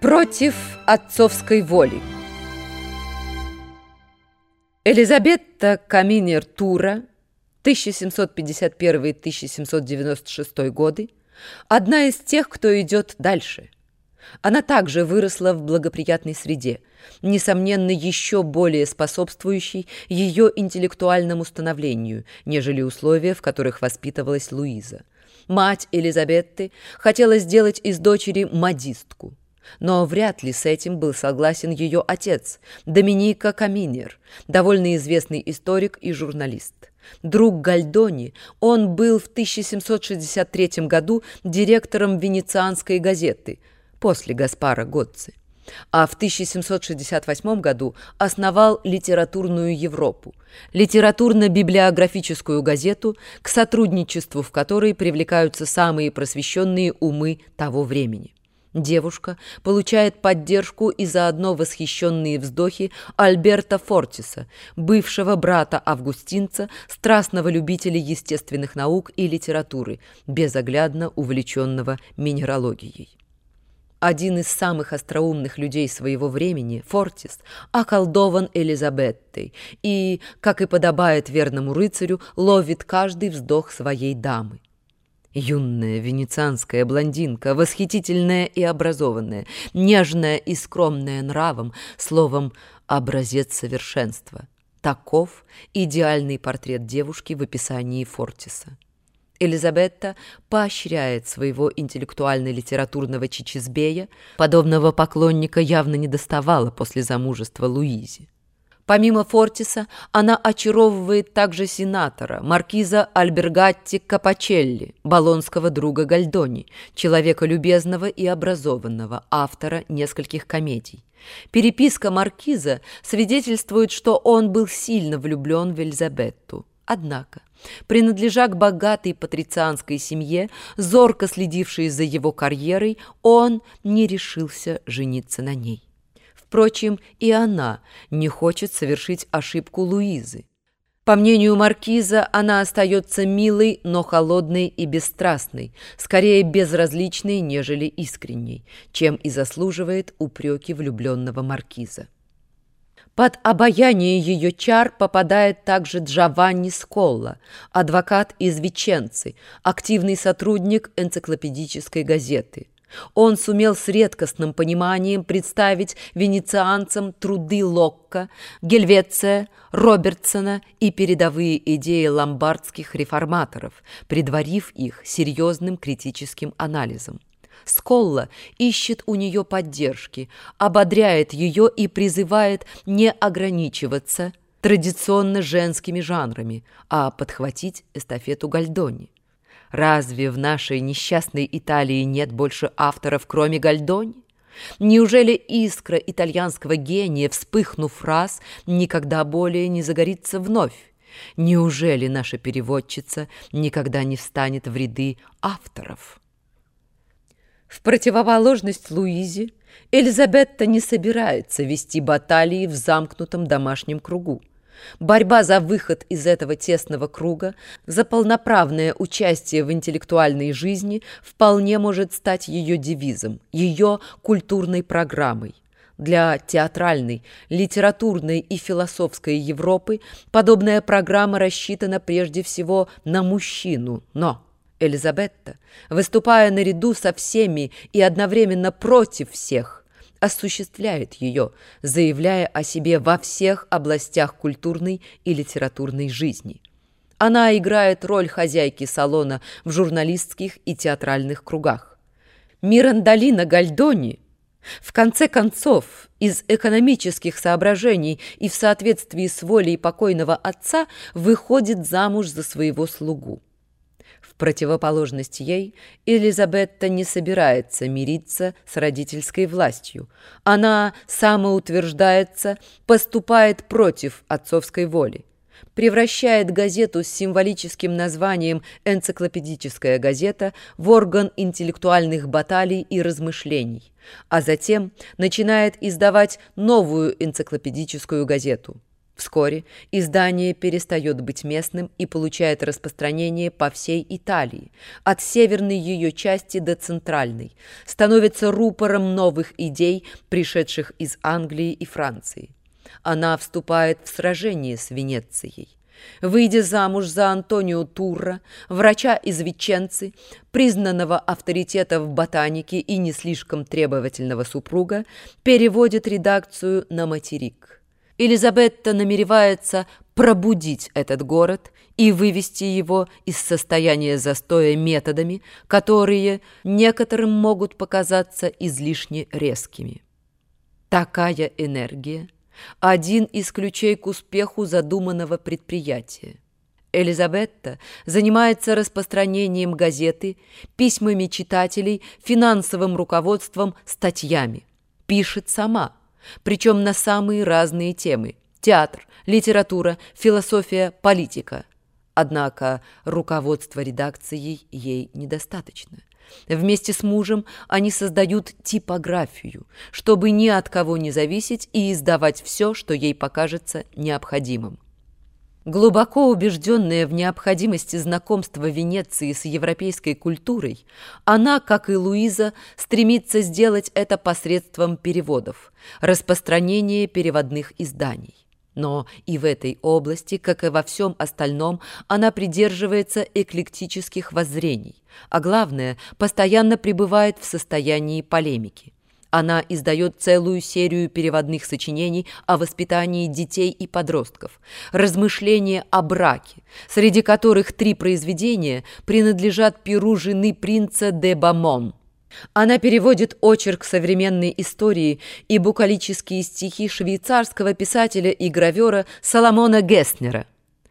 Против отцовской воли. Елизабетта Каминер-Тура, 1751-1796 годы, одна из тех, кто идет дальше. Она также выросла в благоприятной среде, несомненно, еще более способствующей ее интеллектуальному становлению, нежели условия, в которых воспитывалась Луиза. Мать Елизабетты хотела сделать из дочери модистку. Но вряд ли с этим был согласен ее отец, Доминико Каминер, довольно известный историк и журналист. Друг Гальдони, он был в 1763 году директором венецианской газеты после Гаспара Гоцци, а в 1768 году основал «Литературную Европу», литературно-библиографическую газету, к сотрудничеству в которой привлекаются самые просвещенные умы того времени. Девушка получает поддержку и заодно восхищенные вздохи Альберто Фортиса, бывшего брата Августинца, страстного любителя естественных наук и литературы, безоглядно увлеченного минералогией. Один из самых остроумных людей своего времени, Фортис, околдован Елизабеттой и, как и подобает верному рыцарю, ловит каждый вздох своей дамы. Юная венецианская блондинка, восхитительная и образованная, нежная и скромная нравом, словом, образец совершенства. Таков идеальный портрет девушки в описании Фортиса. Елизабетта поощряет своего интеллектуально-литературного чичизбея, подобного поклонника явно недоставало после замужества Луизе. Помимо Фортиса, она очаровывает также сенатора, маркиза Альбергатти Капачелли, болонского друга Гальдони, человека любезного и образованного, автора нескольких комедий. Переписка маркиза свидетельствует, что он был сильно влюблен в Елизабетту. Однако, принадлежа к богатой патрицианской семье, зорко следившей за его карьерой, он не решился жениться на ней. Впрочем, и она не хочет совершить ошибку Луизы. По мнению маркиза, она остается милой, но холодной и бесстрастной, скорее безразличной, нежели искренней, чем и заслуживает упреки влюбленного маркиза. Под обаяние ее чар попадает также Джованни Сколла, адвокат из Веченцы, активный сотрудник энциклопедической газеты. Он сумел с редкостным пониманием представить венецианцам труды Локка, Гельвеция, Робертсона и передовые идеи ломбардских реформаторов, предварив их серьезным критическим анализом. Сколла ищет у нее поддержки, ободряет ее и призывает не ограничиваться традиционно женскими жанрами, а подхватить эстафету Гальдони. Разве в нашей несчастной Италии нет больше авторов, кроме Гальдони? Неужели искра итальянского гения, вспыхнув раз, никогда более не загорится вновь? Неужели наша переводчица никогда не встанет в ряды авторов? В противоположность Луизе, Елизабетта не собирается вести баталии в замкнутом домашнем кругу. Борьба за выход из этого тесного круга, за полноправное участие в интеллектуальной жизни вполне может стать ее девизом, ее культурной программой. Для театральной, литературной и философской Европы подобная программа рассчитана прежде всего на мужчину, но Елизабетта, выступая наряду со всеми и одновременно против всех, осуществляет ее, заявляя о себе во всех областях культурной и литературной жизни. Она играет роль хозяйки салона в журналистских и театральных кругах. Мирандолина Гальдони, в конце концов, из экономических соображений и в соответствии с волей покойного отца, выходит замуж за своего слугу. В противоположность ей, Елизабетта не собирается мириться с родительской властью. Она самоутверждается, поступает против отцовской воли, превращает газету с символическим названием «Энциклопедическая газета» в орган интеллектуальных баталий и размышлений, а затем начинает издавать новую энциклопедическую газету. Вскоре издание перестает быть местным и получает распространение по всей Италии, от северной ее части до центральной, становится рупором новых идей, пришедших из Англии и Франции. Она вступает в сражение с Венецией. Выйдя замуж за Антонио Турра, врача из Веченцы, признанного авторитета в ботанике и не слишком требовательного супруга, переводит редакцию на материк. Елизабетта намеревается пробудить этот город и вывести его из состояния застоя методами, которые некоторым могут показаться излишне резкими. Такая энергия – один из ключей к успеху задуманного предприятия. Елизабетта занимается распространением газеты, письмами читателей, финансовым руководством, статьями. Пишет сама, причем на самые разные темы – театр, литература, философия, политика. Однако руководства редакцией ей недостаточно. Вместе с мужем они создают типографию, чтобы ни от кого не зависеть и издавать все, что ей покажется необходимым. Глубоко убежденная в необходимости знакомства Венеции с европейской культурой, она, как и Луиза, стремится сделать это посредством переводов, распространения переводных изданий. Но и в этой области, как и во всем остальном, она придерживается эклектических воззрений, а главное, постоянно пребывает в состоянии полемики. Она издает целую серию переводных сочинений о воспитании детей и подростков, размышления о браке, среди которых 3 произведения принадлежат перу жены принца де Бамон. Она переводит очерк современной истории и букалические стихи швейцарского писателя и гравера Соломона Гесснера.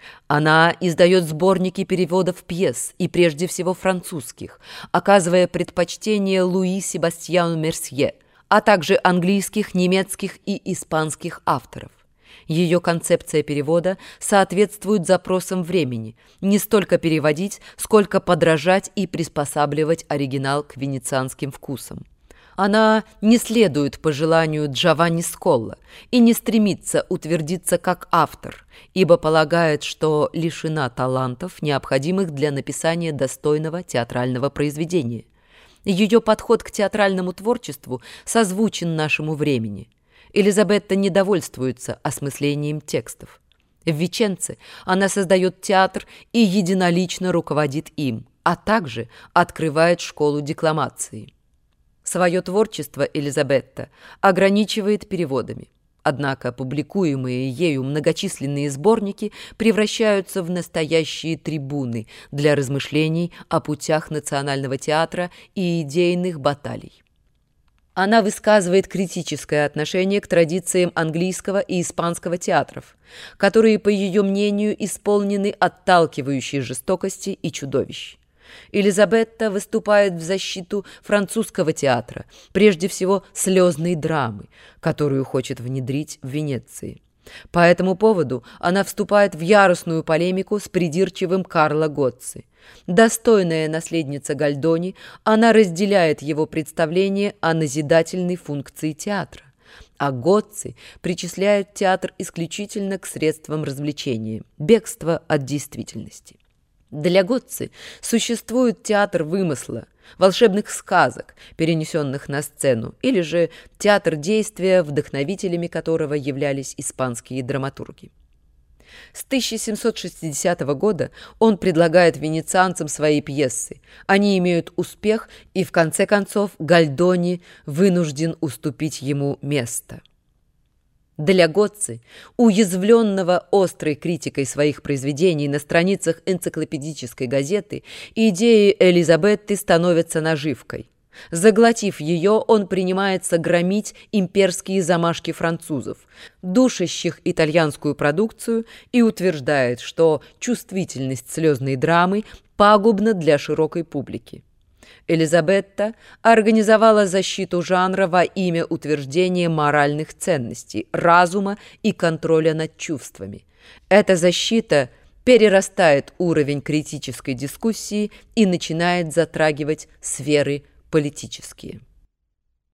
Она издает сборники переводов пьес, и прежде всего французских, оказывая предпочтение Луи Себастьяну Мерсье, а также английских, немецких и испанских авторов. Ее концепция перевода соответствует запросам времени, не столько переводить, сколько подражать и приспосабливать оригинал к венецианским вкусам. Она не следует пожеланию Джованни Сколла и не стремится утвердиться как автор, ибо полагает, что лишена талантов, необходимых для написания достойного театрального произведения. Ее подход к театральному творчеству созвучен нашему времени. Елизабетта не довольствуется осмыслением текстов. В Веченце она создает театр и единолично руководит им, а также открывает школу декламации. Свое творчество Елизабетта ограничивает переводами. Однако публикуемые ею многочисленные сборники превращаются в настоящие трибуны для размышлений о путях национального театра и идейных баталий. Она высказывает критическое отношение к традициям английского и испанского театров, которые, по ее мнению, исполнены отталкивающей жестокости и чудовищ. Елизабетта выступает в защиту французского театра, прежде всего слезной драмы, которую хочет внедрить в Венеции. По этому поводу она вступает в яростную полемику с придирчивым Карло Гоцци. Достойная наследница Гальдони, она разделяет его представление о назидательной функции театра, а Гоцци причисляет театр исключительно к средствам развлечения, бегство от действительности. Для Гоцци существует театр вымысла, волшебных сказок, перенесенных на сцену, или же театр действия, вдохновителями которого являлись испанские драматурги. С 1760 года он предлагает венецианцам свои пьесы. Они имеют успех, и в конце концов Гальдони вынужден уступить ему место. Для Гоцци, уязвленного острой критикой своих произведений на страницах энциклопедической газеты, идеи Елизабетты становятся наживкой. Заглотив ее, он принимается громить имперские замашки французов, душащих итальянскую продукцию, и утверждает, что чувствительность слезной драмы пагубна для широкой публики. Елизабетта организовала защиту жанра во имя утверждения моральных ценностей, разума и контроля над чувствами. Эта защита перерастает уровень критической дискуссии и начинает затрагивать сферы политические.